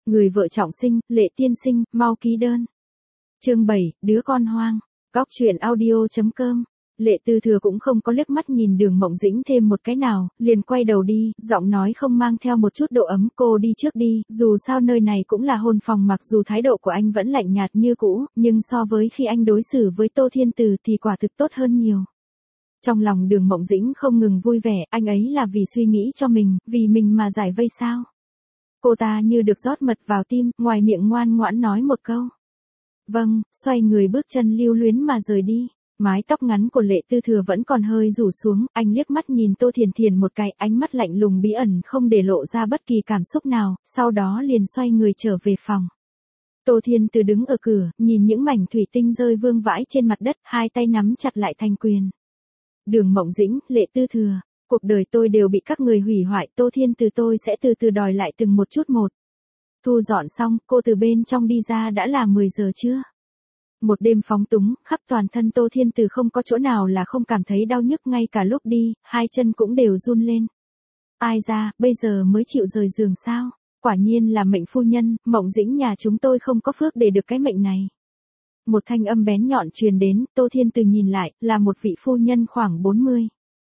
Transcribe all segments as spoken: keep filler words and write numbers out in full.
Người vợ trọng sinh, Lệ tiên sinh, mau ký đơn. Chương bảy, đứa con hoang. Góc truyện audio.com. Lệ Tư Thừa cũng không có liếc mắt nhìn Đường Mộng Dĩnh thêm một cái nào, liền quay đầu đi, giọng nói không mang theo một chút độ ấm, cô đi trước đi, dù sao nơi này cũng là hôn phòng, mặc dù thái độ của anh vẫn lạnh nhạt như cũ, nhưng so với khi anh đối xử với Tô Thiên Từ thì quả thực tốt hơn nhiều. Trong lòng Đường Mộng Dĩnh không ngừng vui vẻ, anh ấy là vì suy nghĩ cho mình, vì mình mà giải vây sao. Cô ta như được rót mật vào tim, ngoài miệng ngoan ngoãn nói một câu. Vâng, xoay người bước chân lưu luyến mà rời đi. Mái tóc ngắn của Lệ Tư Thừa vẫn còn hơi rủ xuống, anh liếc mắt nhìn Tô Thiền Thiền một cái, ánh mắt lạnh lùng bí ẩn không để lộ ra bất kỳ cảm xúc nào, sau đó liền xoay người trở về phòng. Tô Thiên Từ đứng ở cửa, nhìn những mảnh thủy tinh rơi vương vãi trên mặt đất, hai tay nắm chặt lại thành quyền. Đường Mộng Dĩnh, Lệ Tư Thừa, cuộc đời tôi đều bị các người hủy hoại, Tô Thiên Từ tôi sẽ từ từ đòi lại từng một chút một. Thu dọn xong, cô từ bên trong đi ra đã là mười giờ trưa. Một đêm phóng túng, khắp toàn thân Tô Thiên Từ không có chỗ nào là không cảm thấy đau nhức, ngay cả lúc đi, hai chân cũng đều run lên. Ai ra, bây giờ mới chịu rời giường sao? Quả nhiên là mệnh phu nhân, Mộng Dĩnh nhà chúng tôi không có phước để được cái mệnh này. Một thanh âm bén nhọn truyền đến, Tô Thiên Từ nhìn lại, là một vị phu nhân khoảng bốn mươi,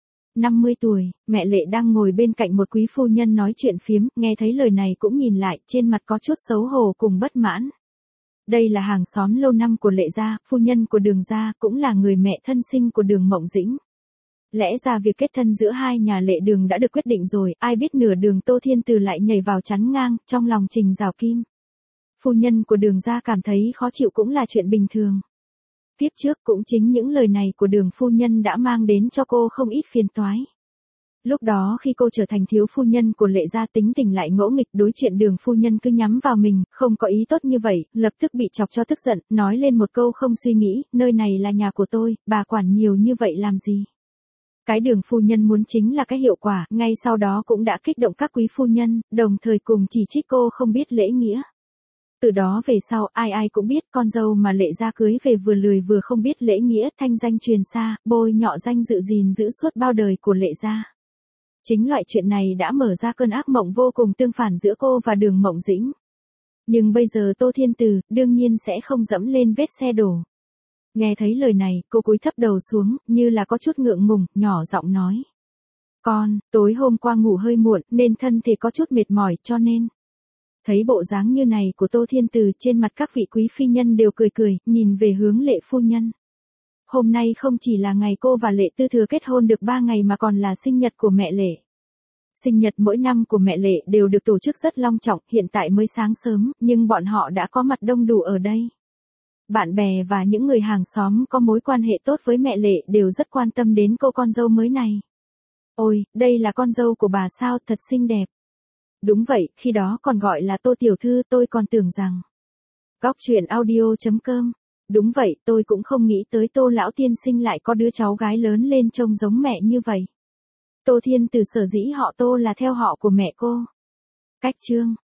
năm mươi tuổi, mẹ Lệ đang ngồi bên cạnh một quý phu nhân nói chuyện phiếm, nghe thấy lời này cũng nhìn lại, trên mặt có chút xấu hổ cùng bất mãn. Đây là hàng xóm lâu năm của Lệ gia, phu nhân của Đường gia, cũng là người mẹ thân sinh của Đường Mộng Dĩnh. Lẽ ra việc kết thân giữa hai nhà Lệ Đường đã được quyết định rồi, ai biết nửa đường Tô Thiên Từ lại nhảy vào chắn ngang, trong lòng Trình Rào Kim. Phu nhân của Đường gia cảm thấy khó chịu cũng là chuyện bình thường. Tiếp trước cũng chính những lời này của Đường phu nhân đã mang đến cho cô không ít phiền toái. Lúc đó khi cô trở thành thiếu phu nhân của Lệ gia, tính tình lại ngỗ nghịch, đối chuyện Đường phu nhân cứ nhắm vào mình, không có ý tốt như vậy, lập tức bị chọc cho tức giận, nói lên một câu không suy nghĩ, nơi này là nhà của tôi, bà quản nhiều như vậy làm gì. Cái Đường phu nhân muốn chính là cái hiệu quả, ngay sau đó cũng đã kích động các quý phu nhân, đồng thời cùng chỉ trích cô không biết lễ nghĩa. Từ đó về sau, ai ai cũng biết con dâu mà Lệ gia cưới về vừa lười vừa không biết lễ nghĩa, thanh danh truyền xa, bôi nhọ danh dự gìn giữ suốt bao đời của Lệ gia. Chính loại chuyện này đã mở ra cơn ác mộng vô cùng tương phản giữa cô và Đường Mộng Dĩnh. Nhưng bây giờ Tô Thiên Từ, đương nhiên sẽ không dẫm lên vết xe đổ. Nghe thấy lời này, cô cúi thấp đầu xuống, như là có chút ngượng ngùng, nhỏ giọng nói. Con, tối hôm qua ngủ hơi muộn, nên thân thể có chút mệt mỏi, cho nên. Thấy bộ dáng như này của Tô Thiên Từ, trên mặt các vị quý phi nhân đều cười cười, nhìn về hướng Lệ phu nhân. Hôm nay không chỉ là ngày cô và Lệ Tư Thừa kết hôn được ba ngày mà còn là sinh nhật của mẹ Lệ. Sinh nhật mỗi năm của mẹ Lệ đều được tổ chức rất long trọng, hiện tại mới sáng sớm, nhưng bọn họ đã có mặt đông đủ ở đây. Bạn bè và những người hàng xóm có mối quan hệ tốt với mẹ Lệ đều rất quan tâm đến cô con dâu mới này. Ôi, đây là con dâu của bà sao, thật xinh đẹp. Đúng vậy, khi đó còn gọi là Tô Tiểu Thư, tôi còn tưởng rằng. Góc truyện audio.com. Đúng vậy, tôi cũng không nghĩ tới Tô lão tiên sinh lại có đứa cháu gái lớn lên trông giống mẹ như vậy. Tô Thiên Từ sở dĩ họ Tô là theo họ của mẹ cô. Cách chương.